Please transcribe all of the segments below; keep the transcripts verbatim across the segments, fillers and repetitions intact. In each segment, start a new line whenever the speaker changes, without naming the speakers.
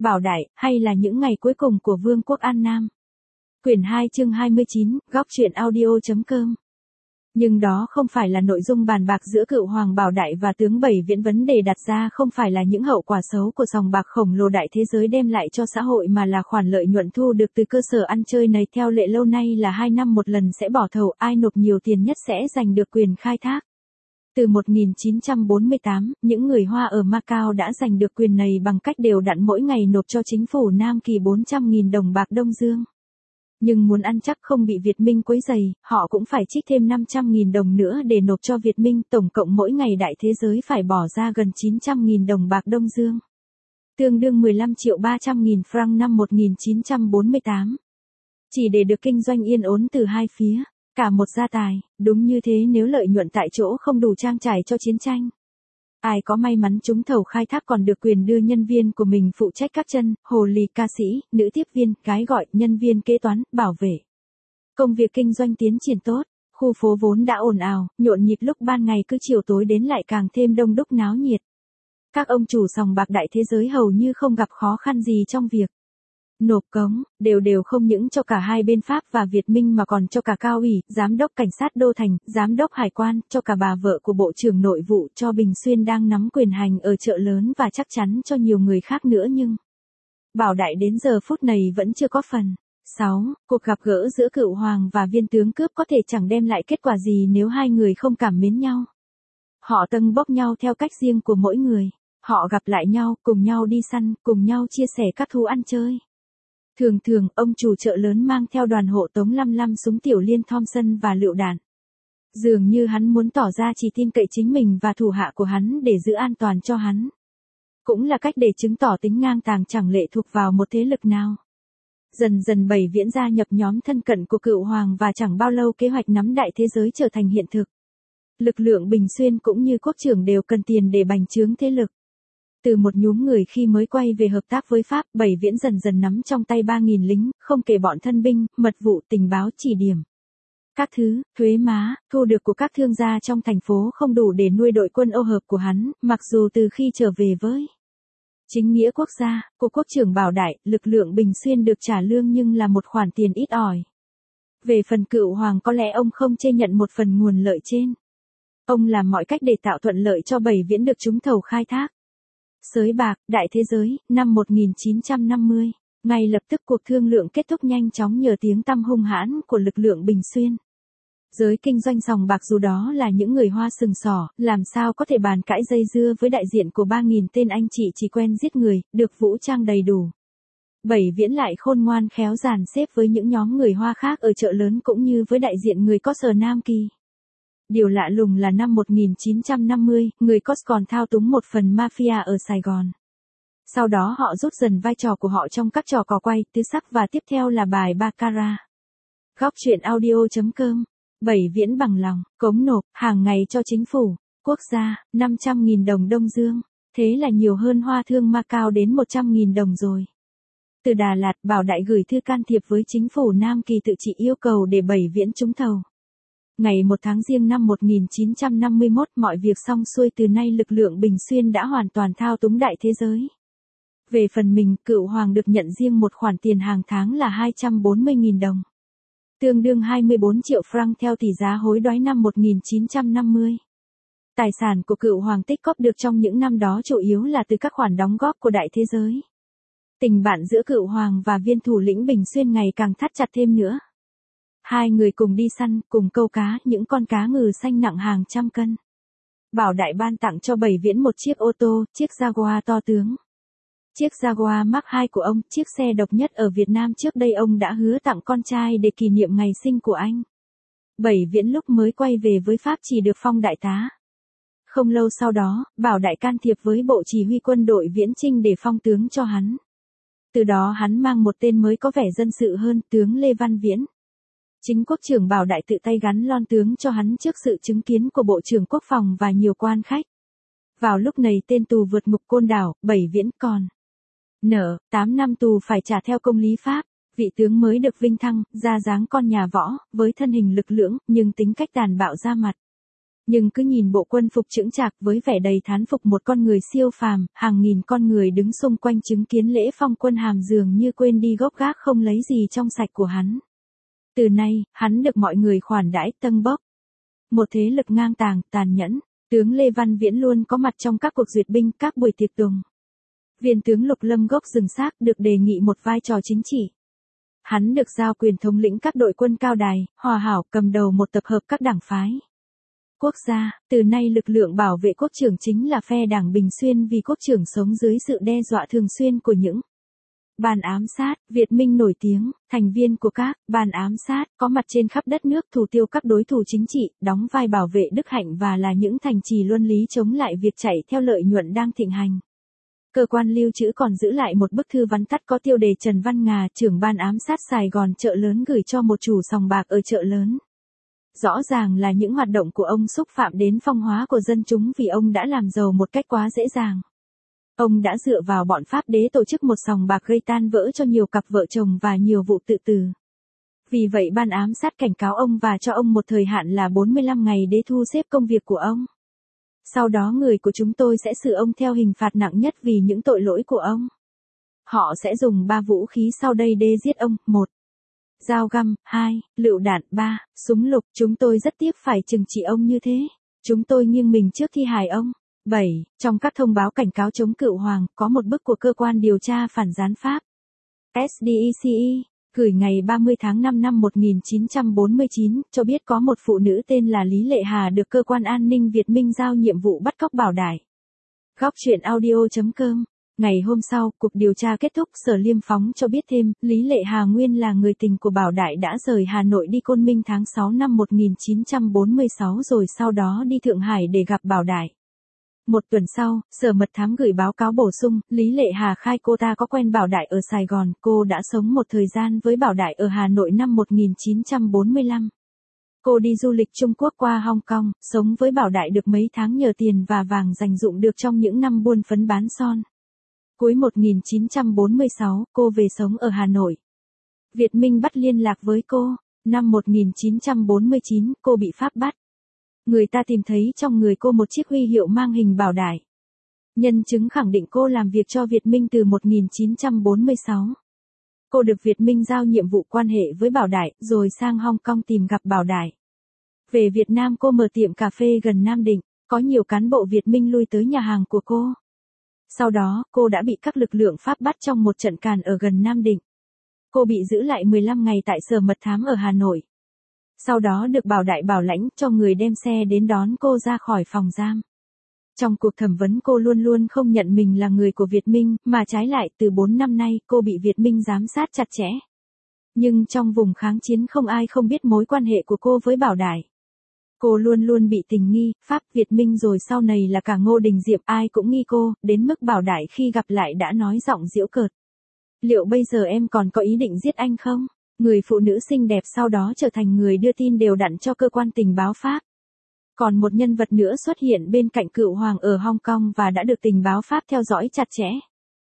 Bảo Đại, hay là những ngày cuối cùng của Vương quốc An Nam. Quyển hai chương hai mươi chín, góc truyện audio.com. Nhưng đó không phải là nội dung bàn bạc giữa cựu Hoàng Bảo Đại và tướng Bảy Viễn, vấn đề đặt ra không phải là những hậu quả xấu của sòng bạc khổng lồ đại thế giới đem lại cho xã hội, mà là khoản lợi nhuận thu được từ cơ sở ăn chơi này. Theo lệ lâu nay là hai năm một lần sẽ bỏ thầu, ai nộp nhiều tiền nhất sẽ giành được quyền khai thác. Từ một nghìn chín trăm bốn mươi tám, những người Hoa ở Macau đã giành được quyền này bằng cách đều đặn mỗi ngày nộp cho chính phủ Nam Kỳ bốn trăm nghìn đồng bạc Đông Dương. Nhưng muốn ăn chắc không bị Việt Minh quấy rầy, họ cũng phải trích thêm năm trăm nghìn đồng nữa để nộp cho Việt Minh, tổng cộng mỗi ngày đại thế giới phải bỏ ra gần chín trăm nghìn đồng bạc Đông Dương. Tương đương mười lăm triệu ba trăm nghìn franc năm một nghìn chín trăm bốn mươi tám. Chỉ để được kinh doanh yên ổn từ hai phía, cả một gia tài, đúng như thế nếu lợi nhuận tại chỗ không đủ trang trải cho chiến tranh. Ai có may mắn trúng thầu khai thác còn được quyền đưa nhân viên của mình phụ trách các chân, hồ lì, ca sĩ, nữ tiếp viên, gái gọi, nhân viên kế toán, bảo vệ. Công việc kinh doanh tiến triển tốt, khu phố vốn đã ồn ào, nhộn nhịp lúc ban ngày cứ chiều tối đến lại càng thêm đông đúc náo nhiệt. Các ông chủ sòng bạc đại thế giới hầu như không gặp khó khăn gì trong việc nộp cống, đều đều không những cho cả hai bên Pháp và Việt Minh mà còn cho cả cao ủy, giám đốc cảnh sát đô thành, giám đốc hải quan, cho cả bà vợ của Bộ trưởng Nội vụ, cho Bình Xuyên đang nắm quyền hành ở chợ lớn và chắc chắn cho nhiều người khác nữa. Nhưng Bảo Đại đến giờ phút này vẫn chưa có phần. sáu. Cuộc gặp gỡ giữa cựu hoàng và viên tướng cướp có thể chẳng đem lại kết quả gì nếu hai người không cảm mến nhau. Họ tâng bốc nhau theo cách riêng của mỗi người. Họ gặp lại nhau, cùng nhau đi săn, cùng nhau chia sẻ các thú ăn chơi. Thường thường, ông chủ chợ lớn mang theo đoàn hộ tống lăm lăm súng tiểu liên Thompson và lựu đạn. Dường như hắn muốn tỏ ra chỉ tin cậy chính mình và thủ hạ của hắn để giữ an toàn cho hắn. Cũng là cách để chứng tỏ tính ngang tàng chẳng lệ thuộc vào một thế lực nào. Dần dần Bảy Viễn gia nhập nhóm thân cận của cựu hoàng và chẳng bao lâu kế hoạch nắm đại thế giới trở thành hiện thực. Lực lượng Bình Xuyên cũng như quốc trưởng đều cần tiền để bành trướng thế lực. Từ một nhúm người khi mới quay về hợp tác với Pháp, Bảy Viễn dần dần nắm trong tay ba nghìn lính, không kể bọn thân binh, mật vụ, tình báo, chỉ điểm. Các thứ, thuế má, thu được của các thương gia trong thành phố không đủ để nuôi đội quân ô hợp của hắn, mặc dù từ khi trở về với chính nghĩa quốc gia, của quốc trưởng Bảo Đại, lực lượng Bình Xuyên được trả lương nhưng là một khoản tiền ít ỏi. Về phần cựu hoàng có lẽ ông không chê nhận một phần nguồn lợi trên. Ông làm mọi cách để tạo thuận lợi cho Bảy Viễn được trúng thầu khai thác. Sới bạc, đại thế giới, năm một nghìn chín trăm năm mươi. Ngay lập tức cuộc thương lượng kết thúc nhanh chóng nhờ tiếng tăm hung hãn của lực lượng Bình Xuyên. Giới kinh doanh sòng bạc dù đó là những người Hoa sừng sỏ, làm sao có thể bàn cãi dây dưa với đại diện của ba nghìn tên anh chị chỉ quen giết người, được vũ trang đầy đủ. Bảy Viễn lại khôn ngoan khéo dàn xếp với những nhóm người Hoa khác ở chợ lớn cũng như với đại diện người có sở Nam Kỳ. Điều lạ lùng là năm một nghìn chín trăm năm mươi, người Cos còn thao túng một phần mafia ở Sài Gòn. Sau đó họ rút dần vai trò của họ trong các trò cò quay, tứ sắc và tiếp theo là bài Baccarat. Góc truyện audio.com. Bảy Viễn bằng lòng, cống nộp, hàng ngày cho chính phủ, quốc gia, năm trăm nghìn đồng Đông Dương. Thế là nhiều hơn Hoa thương Macau đến một trăm nghìn đồng rồi. Từ Đà Lạt, Bảo Đại gửi thư can thiệp với chính phủ Nam Kỳ tự trị yêu cầu để Bảy Viễn trúng thầu. Ngày một tháng Giêng năm một nghìn chín trăm năm mươi mốt, mọi việc xong xuôi, từ nay lực lượng Bình Xuyên đã hoàn toàn thao túng đại thế giới. Về phần mình, cựu hoàng được nhận riêng một khoản tiền hàng tháng là hai trăm bốn mươi nghìn đồng. Tương đương hai mươi bốn triệu franc theo tỷ giá hối đoái năm một nghìn chín trăm năm mươi. Tài sản của cựu hoàng tích cóp được trong những năm đó chủ yếu là từ các khoản đóng góp của đại thế giới. Tình bạn giữa cựu hoàng và viên thủ lĩnh Bình Xuyên ngày càng thắt chặt thêm nữa. Hai người cùng đi săn, cùng câu cá, những con cá ngừ xanh nặng hàng trăm cân. Bảo Đại ban tặng cho Bảy Viễn một chiếc ô tô, chiếc Jaguar to tướng. Chiếc Jaguar Mark hai của ông, chiếc xe độc nhất ở Việt Nam trước đây ông đã hứa tặng con trai để kỷ niệm ngày sinh của anh. Bảy Viễn lúc mới quay về với Pháp chỉ được phong đại tá. Không lâu sau đó, Bảo Đại can thiệp với Bộ Chỉ huy quân đội Viễn Chinh để phong tướng cho hắn. Từ đó hắn mang một tên mới có vẻ dân sự hơn, tướng Lê Văn Viễn. Chính quốc trưởng Bảo Đại tự tay gắn lon tướng cho hắn trước sự chứng kiến của Bộ trưởng Quốc phòng và nhiều quan khách. Vào lúc này tên tù vượt ngục Côn Đảo, Bảy Viễn còn nợ tám năm tù phải trả theo công lý Pháp. Vị tướng mới được vinh thăng, ra dáng con nhà võ, với thân hình lực lưỡng, nhưng tính cách tàn bạo ra mặt. Nhưng cứ nhìn bộ quân phục chững chạc với vẻ đầy thán phục một con người siêu phàm, hàng nghìn con người đứng xung quanh chứng kiến lễ phong quân hàm dường như quên đi gốc gác không lấy gì trong sạch của hắn. Từ nay, hắn được mọi người khoản đãi tâng bốc. Một thế lực ngang tàng, tàn nhẫn, tướng Lê Văn Viễn luôn có mặt trong các cuộc duyệt binh, các buổi tiệc tùng. Viên tướng Lục Lâm gốc rừng xác được đề nghị một vai trò chính trị. Hắn được giao quyền thống lĩnh các đội quân cao đài, hòa hảo cầm đầu một tập hợp các đảng phái. Quốc gia, từ nay lực lượng bảo vệ quốc trưởng chính là phe đảng Bình Xuyên vì quốc trưởng sống dưới sự đe dọa thường xuyên của những ban ám sát, Việt Minh nổi tiếng, thành viên của các ban ám sát có mặt trên khắp đất nước thủ tiêu các đối thủ chính trị, đóng vai bảo vệ đức hạnh và là những thành trì luân lý chống lại việc chạy theo lợi nhuận đang thịnh hành. Cơ quan lưu trữ còn giữ lại một bức thư vắn tắt có tiêu đề Trần Văn Ngà, trưởng ban ám sát Sài Gòn chợ lớn gửi cho một chủ sòng bạc ở chợ lớn. Rõ ràng là những hoạt động của ông xúc phạm đến phong hóa của dân chúng vì ông đã làm giàu một cách quá dễ dàng. Ông đã dựa vào bọn Pháp đế tổ chức một sòng bạc gây tan vỡ cho nhiều cặp vợ chồng và nhiều vụ tự tử. Vì vậy ban ám sát cảnh cáo ông và cho ông một thời hạn là bốn mươi lăm ngày để thu xếp công việc của ông. Sau đó người của chúng tôi sẽ xử ông theo hình phạt nặng nhất vì những tội lỗi của ông. Họ sẽ dùng ba vũ khí sau đây để giết ông. một. Dao găm. hai. Lựu đạn. ba. Súng lục. Chúng tôi rất tiếc phải trừng trị ông như thế. Chúng tôi nghiêng mình trước thi hài ông. bảy. Trong các thông báo cảnh cáo chống cựu hoàng, có một bức của cơ quan điều tra phản gián Pháp ét đê e xê e, gửi ngày ba mươi tháng năm năm một nghìn chín trăm bốn mươi chín, cho biết có một phụ nữ tên là Lý Lệ Hà được cơ quan an ninh Việt Minh giao nhiệm vụ bắt cóc Bảo Đại. Góc truyện audio chấm com. Ngày hôm sau, cuộc điều tra kết thúc, Sở Liêm Phóng cho biết thêm, Lý Lệ Hà nguyên là người tình của Bảo Đại đã rời Hà Nội đi Côn Minh tháng sáu năm một nghìn chín trăm bốn mươi sáu rồi sau đó đi Thượng Hải để gặp Bảo Đại. Một tuần sau, Sở Mật Thám gửi báo cáo bổ sung, Lý Lệ Hà khai cô ta có quen Bảo Đại ở Sài Gòn, cô đã sống một thời gian với Bảo Đại ở Hà Nội năm một nghìn chín trăm bốn mươi lăm. Cô đi du lịch Trung Quốc qua Hong Kong, sống với Bảo Đại được mấy tháng nhờ tiền và vàng dành dụm được trong những năm buôn phấn bán son. Cuối một nghìn chín trăm bốn mươi sáu, cô về sống ở Hà Nội. Việt Minh bắt liên lạc với cô. Năm một nghìn chín trăm bốn mươi chín, cô bị Pháp bắt. Người ta tìm thấy trong người cô một chiếc huy hiệu mang hình Bảo Đại. Nhân chứng khẳng định cô làm việc cho Việt Minh từ một nghìn chín trăm bốn mươi sáu. Cô được Việt Minh giao nhiệm vụ quan hệ với Bảo Đại, rồi sang Hong Kong tìm gặp Bảo Đại. Về Việt Nam cô mở tiệm cà phê gần Nam Định, có nhiều cán bộ Việt Minh lui tới nhà hàng của cô. Sau đó, cô đã bị các lực lượng Pháp bắt trong một trận càn ở gần Nam Định. Cô bị giữ lại mười lăm ngày tại Sở Mật Thám ở Hà Nội. Sau đó được Bảo Đại bảo lãnh cho người đem xe đến đón cô ra khỏi phòng giam. Trong cuộc thẩm vấn cô luôn luôn không nhận mình là người của Việt Minh, mà trái lại từ bốn năm nay cô bị Việt Minh giám sát chặt chẽ. Nhưng trong vùng kháng chiến không ai không biết mối quan hệ của cô với Bảo Đại. Cô luôn luôn bị tình nghi, Pháp, Việt Minh rồi sau này là cả Ngô Đình Diệm ai cũng nghi cô, đến mức Bảo Đại khi gặp lại đã nói giọng giễu cợt. Liệu bây giờ em còn có ý định giết anh không? Người phụ nữ xinh đẹp sau đó trở thành người đưa tin đều đặn cho cơ quan tình báo Pháp. Còn một nhân vật nữa xuất hiện bên cạnh cựu hoàng ở Hong Kong và đã được tình báo Pháp theo dõi chặt chẽ.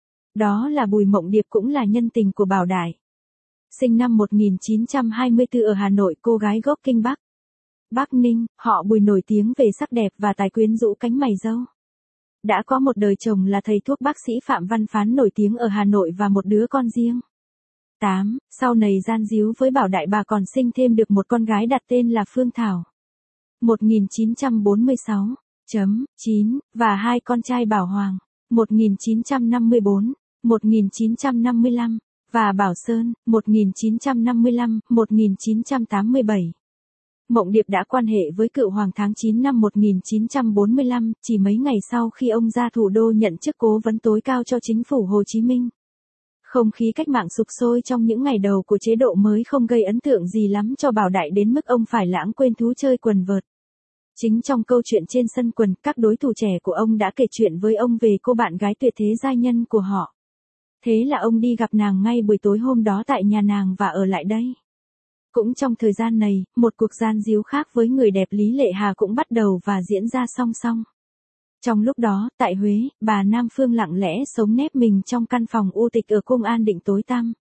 Đó là Bùi Mộng Điệp cũng là nhân tình của Bảo Đại. Sinh năm một nghìn chín trăm hai mươi tư ở Hà Nội, cô gái gốc Kinh Bắc. Bắc Ninh, họ Bùi nổi tiếng về sắc đẹp và tài quyến rũ cánh mày râu. Đã có một đời chồng là thầy thuốc bác sĩ Phạm Văn Phán nổi tiếng ở Hà Nội và một đứa con riêng. tám. Sau này gian díu với Bảo Đại bà còn sinh thêm được một con gái đặt tên là Phương Thảo. một nghìn chín trăm bốn mươi sáu. Chấm, chín, và hai con trai Bảo Hoàng. một nghìn chín trăm năm mươi tư, một nghìn chín trăm năm mươi lăm. Và Bảo Sơn, một nghìn chín trăm năm mươi lăm, một nghìn chín trăm tám mươi bảy. Mộng Điệp đã quan hệ với cựu hoàng tháng chín năm một nghìn chín trăm bốn mươi lăm, chỉ mấy ngày sau khi ông ra thủ đô nhận chức cố vấn tối cao cho chính phủ Hồ Chí Minh. Không khí cách mạng sục sôi trong những ngày đầu của chế độ mới không gây ấn tượng gì lắm cho Bảo Đại đến mức ông phải lãng quên thú chơi quần vợt. Chính trong câu chuyện trên sân quần, các đối thủ trẻ của ông đã kể chuyện với ông về cô bạn gái tuyệt thế giai nhân của họ. Thế là ông đi gặp nàng ngay buổi tối hôm đó tại nhà nàng và ở lại đây. Cũng trong thời gian này, một cuộc gian díu khác với người đẹp Lý Lệ Hà cũng bắt đầu và diễn ra song song. Trong lúc đó, tại Huế, bà Nam Phương lặng lẽ sống nép mình trong căn phòng u tịch ở cung An Định tối tăm.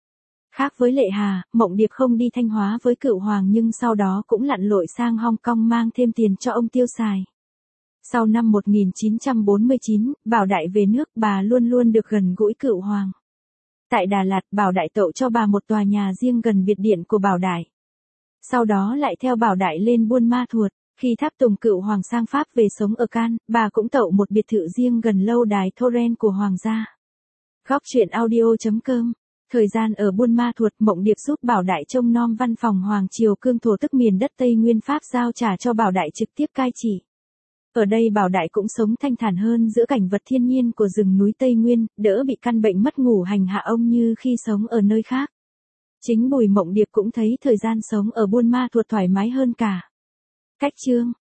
Khác với Lệ Hà, Mộng Điệp không đi Thanh Hóa với Cựu Hoàng nhưng sau đó cũng lặn lội sang Hong Kong mang thêm tiền cho ông tiêu xài. Sau năm một nghìn chín trăm bốn mươi chín, Bảo Đại về nước, bà luôn luôn được gần gũi Cựu Hoàng. Tại Đà Lạt, Bảo Đại tậu cho bà một tòa nhà riêng gần biệt điện của Bảo Đại. Sau đó lại theo Bảo Đại lên Buôn Ma Thuột. Khi tháp tùng Cựu Hoàng sang Pháp về sống ở Cannes, bà cũng tậu một biệt thự riêng gần lâu đài Thorens của Hoàng gia. Góc truyện audio chấm com. Thời gian ở Buôn Ma Thuột, Mộng Điệp giúp Bảo Đại trông nom văn phòng Hoàng triều Cương Thổ tức miền đất Tây Nguyên Pháp giao trả cho Bảo Đại trực tiếp cai trị. Ở đây Bảo Đại cũng sống thanh thản hơn giữa cảnh vật thiên nhiên của rừng núi Tây Nguyên, đỡ bị căn bệnh mất ngủ hành hạ ông như khi sống ở nơi khác. Chính Bùi Mộng Điệp cũng thấy thời gian sống ở Buôn Ma Thuột thoải mái hơn cả. Cách chương